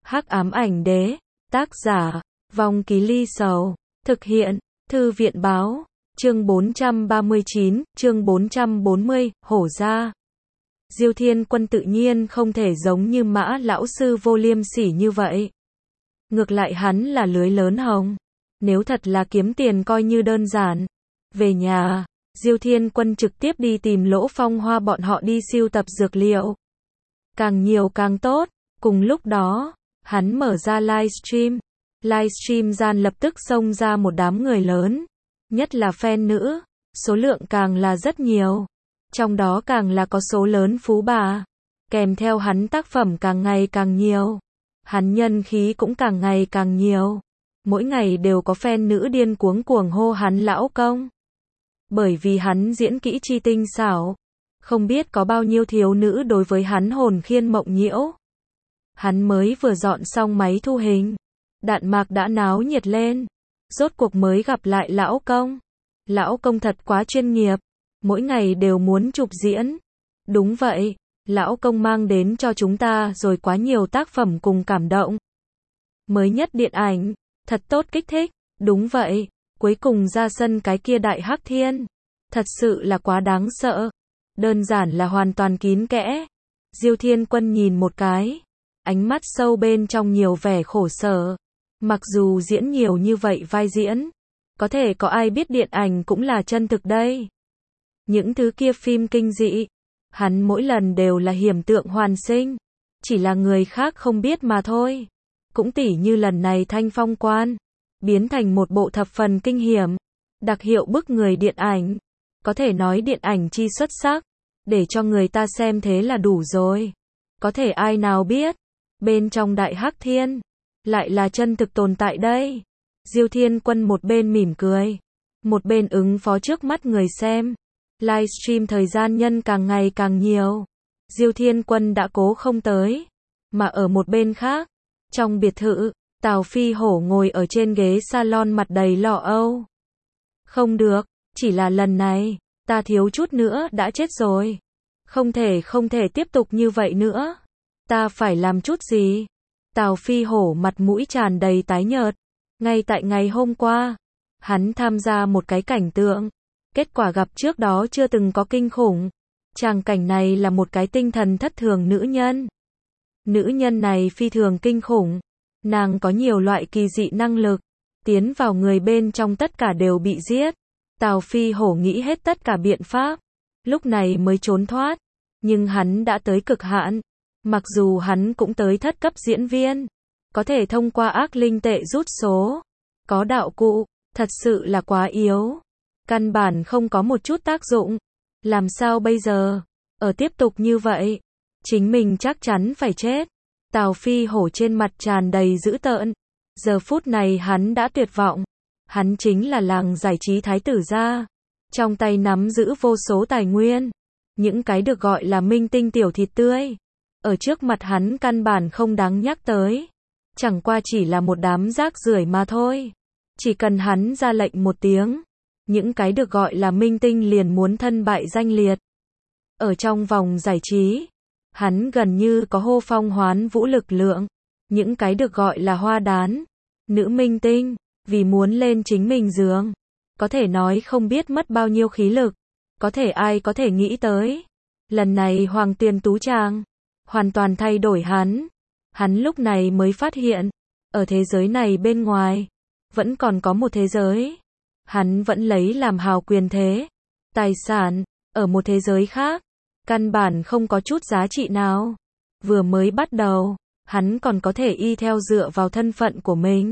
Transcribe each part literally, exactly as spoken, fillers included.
Hắc ám ảnh đế, tác giả, Vong Ký Ly Sầu, thực hiện, Thư viện báo, chương bốn trăm ba mươi chín, chương bốn trăm bốn mươi, hổ ra. Diêu Thiên Quân tự nhiên không thể giống như Mã lão sư vô liêm sỉ như vậy. Ngược lại hắn là lưới lớn hồng. Nếu thật là kiếm tiền coi như đơn giản. Về nhà, Diêu Thiên Quân trực tiếp đi tìm Lỗ Phong Hoa bọn họ đi sưu tập dược liệu. Càng nhiều càng tốt. Cùng lúc đó, hắn mở ra livestream. Livestream gian lập tức xông ra một đám người lớn. Nhất là fan nữ. Số lượng càng là rất nhiều. Trong đó càng là có số lớn phú bà. Kèm theo hắn tác phẩm càng ngày càng nhiều. Hắn nhân khí cũng càng ngày càng nhiều. Mỗi ngày đều có fan nữ điên cuống cuồng hô hắn lão công. Bởi vì hắn diễn kỹ chi tinh xảo. Không biết có bao nhiêu thiếu nữ đối với hắn hồn khiên mộng nhiễu. Hắn mới vừa dọn xong máy thu hình. Đạn mạc đã náo nhiệt lên. Rốt cuộc mới gặp lại lão công. Lão công thật quá chuyên nghiệp. Mỗi ngày đều muốn chụp diễn. Đúng vậy, lão công mang đến cho chúng ta rồi quá nhiều tác phẩm cùng cảm động. Mới nhất điện ảnh, thật tốt kích thích. Đúng vậy, cuối cùng ra sân cái kia đại hắc thiên. Thật sự là quá đáng sợ. Đơn giản là hoàn toàn kín kẽ. Diêu Thiên Quân nhìn một cái. Ánh mắt sâu bên trong nhiều vẻ khổ sở. Mặc dù diễn nhiều như vậy vai diễn. Có thể có ai biết điện ảnh cũng là chân thực đây. Những thứ kia phim kinh dị. Hắn mỗi lần đều là hiểm tượng hoàn sinh. Chỉ là người khác không biết mà thôi. Cũng tỉ như lần này Thanh Phong Quan. Biến thành một bộ thập phần kinh hiểm. Đặc hiệu bức người điện ảnh. Có thể nói điện ảnh chi xuất sắc. Để cho người ta xem thế là đủ rồi. Có thể ai nào biết. Bên trong đại hắc thiên. Lại là chân thực tồn tại đây. Diêu Thiên Quân một bên mỉm cười. Một bên ứng phó trước mắt người xem. Livestream thời gian nhân càng ngày càng nhiều. Diêu Thiên Quân đã cố không tới. Mà ở một bên khác. Trong biệt thự. Tào Phi Hổ ngồi ở trên ghế salon mặt đầy lo âu. Không được. Chỉ là lần này. Ta thiếu chút nữa đã chết rồi. Không thể không thể tiếp tục như vậy nữa. Ta phải làm chút gì. Tào Phi Hổ mặt mũi tràn đầy tái nhợt. Ngay tại ngày hôm qua. Hắn tham gia một cái cảnh tượng. Kết quả gặp trước đó chưa từng có kinh khủng. Tràng cảnh này là một cái tinh thần thất thường nữ nhân. Nữ nhân này phi thường kinh khủng. Nàng có nhiều loại kỳ dị năng lực. Tiến vào người bên trong tất cả đều bị giết. Tào Phi Hổ nghĩ hết tất cả biện pháp. Lúc này mới trốn thoát. Nhưng hắn đã tới cực hạn. Mặc dù hắn cũng tới thất cấp diễn viên. Có thể thông qua ác linh tệ rút số. Có đạo cụ. Thật sự là quá yếu. Căn bản không có một chút tác dụng. Làm sao bây giờ? Ở tiếp tục như vậy. Chính mình chắc chắn phải chết. Tào Phi Hổ trên mặt tràn đầy dữ tợn. Giờ phút này hắn đã tuyệt vọng. Hắn chính là làng giải trí thái tử gia. Trong tay nắm giữ vô số tài nguyên. Những cái được gọi là minh tinh tiểu thịt tươi. Ở trước mặt hắn căn bản không đáng nhắc tới. Chẳng qua chỉ là một đám rác rưởi mà thôi. Chỉ cần hắn ra lệnh một tiếng. Những cái được gọi là minh tinh liền muốn thân bại danh liệt. Ở trong vòng giải trí. Hắn gần như có hô phong hoán vũ lực lượng. Những cái được gọi là hoa đán. Nữ minh tinh. Vì muốn lên chính mình giường. Có thể nói không biết mất bao nhiêu khí lực. Có thể ai có thể nghĩ tới. Lần này Hoàng Tuyền Tú Trang. Hoàn toàn thay đổi hắn. Hắn lúc này mới phát hiện. Ở thế giới này bên ngoài. Vẫn còn có một thế giới. Hắn vẫn lấy làm hào quyền thế. Tài sản. Ở một thế giới khác. Căn bản không có chút giá trị nào. Vừa mới bắt đầu. Hắn còn có thể y theo dựa vào thân phận của mình.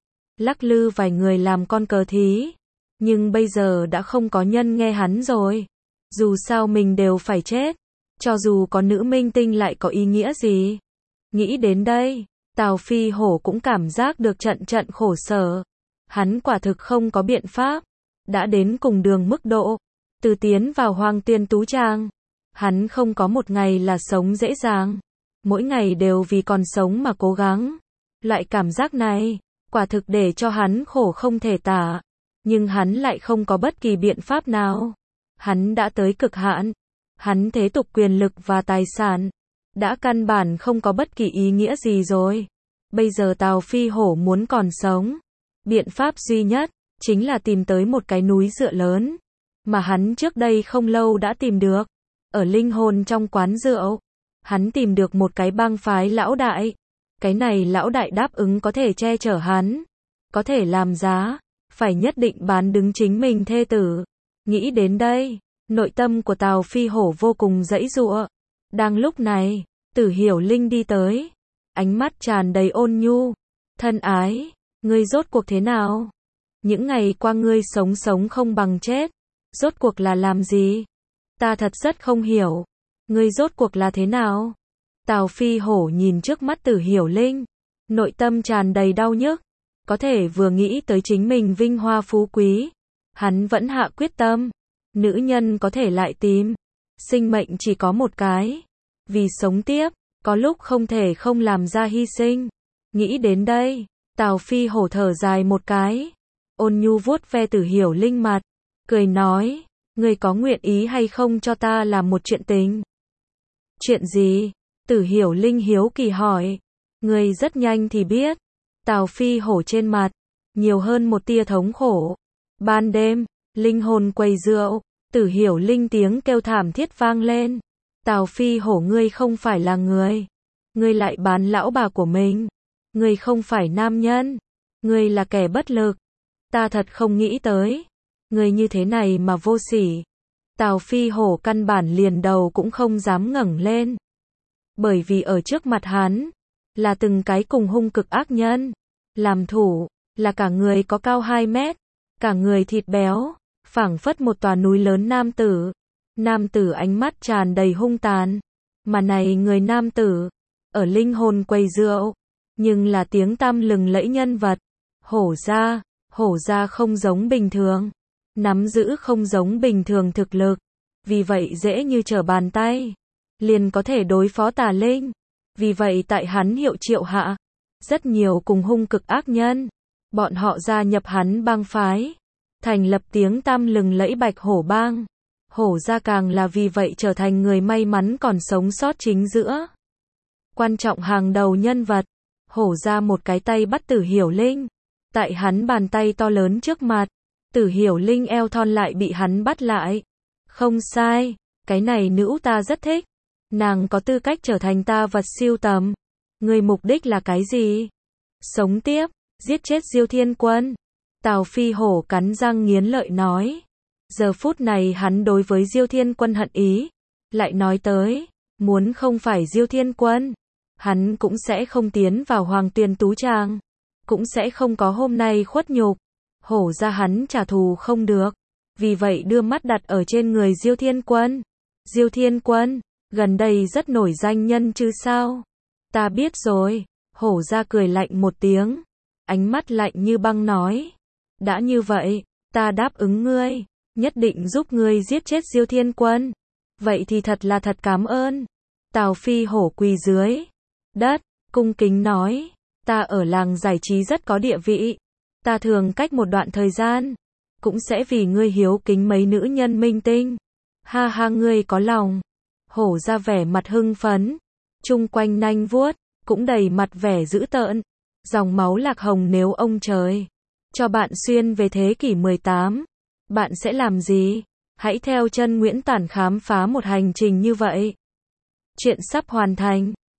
Lắc lư vài người làm con cờ thí. Nhưng bây giờ đã không có nhân nghe hắn rồi. Dù sao mình đều phải chết. Cho dù có nữ minh tinh lại có ý nghĩa gì. Nghĩ đến đây. Tào Phi Hổ cũng cảm giác được trận trận khổ sở. Hắn quả thực không có biện pháp. Đã đến cùng đường mức độ. Từ tiến vào Hoàng Tuyền Tú Trang. Hắn không có một ngày là sống dễ dàng. Mỗi ngày đều vì còn sống mà cố gắng. Loại cảm giác này. Quả thực để cho hắn khổ không thể tả. Nhưng hắn lại không có bất kỳ biện pháp nào. Hắn đã tới cực hạn. Hắn thế tục quyền lực và tài sản. Đã căn bản không có bất kỳ ý nghĩa gì rồi. Bây giờ Tào Phi Hổ muốn còn sống, biện pháp duy nhất chính là tìm tới một cái núi dựa lớn, mà hắn trước đây không lâu đã tìm được. Ở linh hồn trong quán rượu, hắn tìm được một cái bang phái lão đại. Cái này lão đại đáp ứng có thể che chở hắn, có thể làm giá, phải nhất định bán đứng chính mình thê tử. Nghĩ đến đây, nội tâm của Tào Phi Hổ vô cùng giãy giụa. Đang lúc này, Tử Hiểu Linh đi tới, ánh mắt tràn đầy ôn nhu. Thân ái, ngươi rốt cuộc thế nào? Những ngày qua ngươi sống sống không bằng chết, rốt cuộc là làm gì? Ta thật rất không hiểu, ngươi rốt cuộc là thế nào? Tào Phi Hổ nhìn trước mắt Tử Hiểu Linh, nội tâm tràn đầy đau nhức, có thể vừa nghĩ tới chính mình vinh hoa phú quý, hắn vẫn hạ quyết tâm, nữ nhân có thể lại tìm, sinh mệnh chỉ có một cái, vì sống tiếp, có lúc không thể không làm ra hy sinh. Nghĩ đến đây, Tào Phi Hổ thở dài một cái, ôn nhu vuốt ve Tử Hiểu Linh mặt, cười nói, ngươi có nguyện ý hay không cho ta làm một chuyện tình? Chuyện gì? Tử Hiểu Linh hiếu kỳ hỏi. Ngươi rất nhanh thì biết. Tào Phi Hổ trên mặt, nhiều hơn một tia thống khổ. Ban đêm, linh hồn quầy rượu, Tử Hiểu Linh tiếng kêu thảm thiết vang lên. Tào Phi Hổ, ngươi không phải là người. Ngươi lại bán lão bà của mình. Ngươi không phải nam nhân. Ngươi là kẻ bất lực. Ta thật không nghĩ tới. Ngươi như thế này mà vô sỉ. Tào Phi Hổ căn bản liền đầu cũng không dám ngẩng lên. Bởi vì ở trước mặt hắn, là từng cái cùng hung cực ác nhân. Làm thủ, là cả người có cao hai mét, cả người thịt béo, phảng phất một tòa núi lớn nam tử. Nam tử ánh mắt tràn đầy hung tàn. Mà này người nam tử, ở linh hồn quầy rượu, nhưng là tiếng tăm lừng lẫy nhân vật. Hổ gia, hổ gia không giống bình thường. Nắm giữ không giống bình thường thực lực, vì vậy dễ như trở bàn tay, liền có thể đối phó tà linh. Vì vậy tại hắn hiệu triệu hạ, rất nhiều cùng hung cực ác nhân, bọn họ gia nhập hắn bang phái, thành lập tiếng tăm lừng lẫy Bạch Hổ bang. Hổ gia càng là vì vậy trở thành người may mắn còn sống sót chính giữa. Quan trọng hàng đầu nhân vật, hổ gia một cái tay bắt Tử Hiểu Linh, tại hắn bàn tay to lớn trước mặt. Tử Hiểu Linh eo thon lại bị hắn bắt lại. Không sai, cái này nữ ta rất thích. Nàng có tư cách trở thành ta vật sưu tầm. Người mục đích là cái gì? Sống tiếp, giết chết Diêu Thiên Quân. Tào Phi Hổ cắn răng nghiến lợi nói. Giờ phút này hắn đối với Diêu Thiên Quân hận ý. Lại nói tới, muốn không phải Diêu Thiên Quân, hắn cũng sẽ không tiến vào Hoàng Tuyền Tú Tràng, cũng sẽ không có hôm nay khuất nhục. Hổ ra hắn trả thù không được, vì vậy đưa mắt đặt ở trên người Diêu Thiên Quân. Diêu Thiên Quân, gần đây rất nổi danh nhân chứ sao? Ta biết rồi. Hổ ra cười lạnh một tiếng, ánh mắt lạnh như băng nói. Đã như vậy, ta đáp ứng ngươi, nhất định giúp ngươi giết chết Diêu Thiên Quân. Vậy thì thật là thật cảm ơn. Tào Phi Hổ quỳ dưới đất, cung kính nói. Ta ở làng giải trí rất có địa vị. Ta thường cách một đoạn thời gian, cũng sẽ vì ngươi hiếu kính mấy nữ nhân minh tinh. Ha ha, ngươi có lòng. Hổ ra vẻ mặt hưng phấn, chung quanh nanh vuốt, cũng đầy mặt vẻ dữ tợn. Dòng máu lạc hồng, nếu ông trời cho bạn xuyên về thế kỷ mười tám, bạn sẽ làm gì? Hãy theo chân Nguyễn Tản khám phá một hành trình như vậy. Chuyện sắp hoàn thành.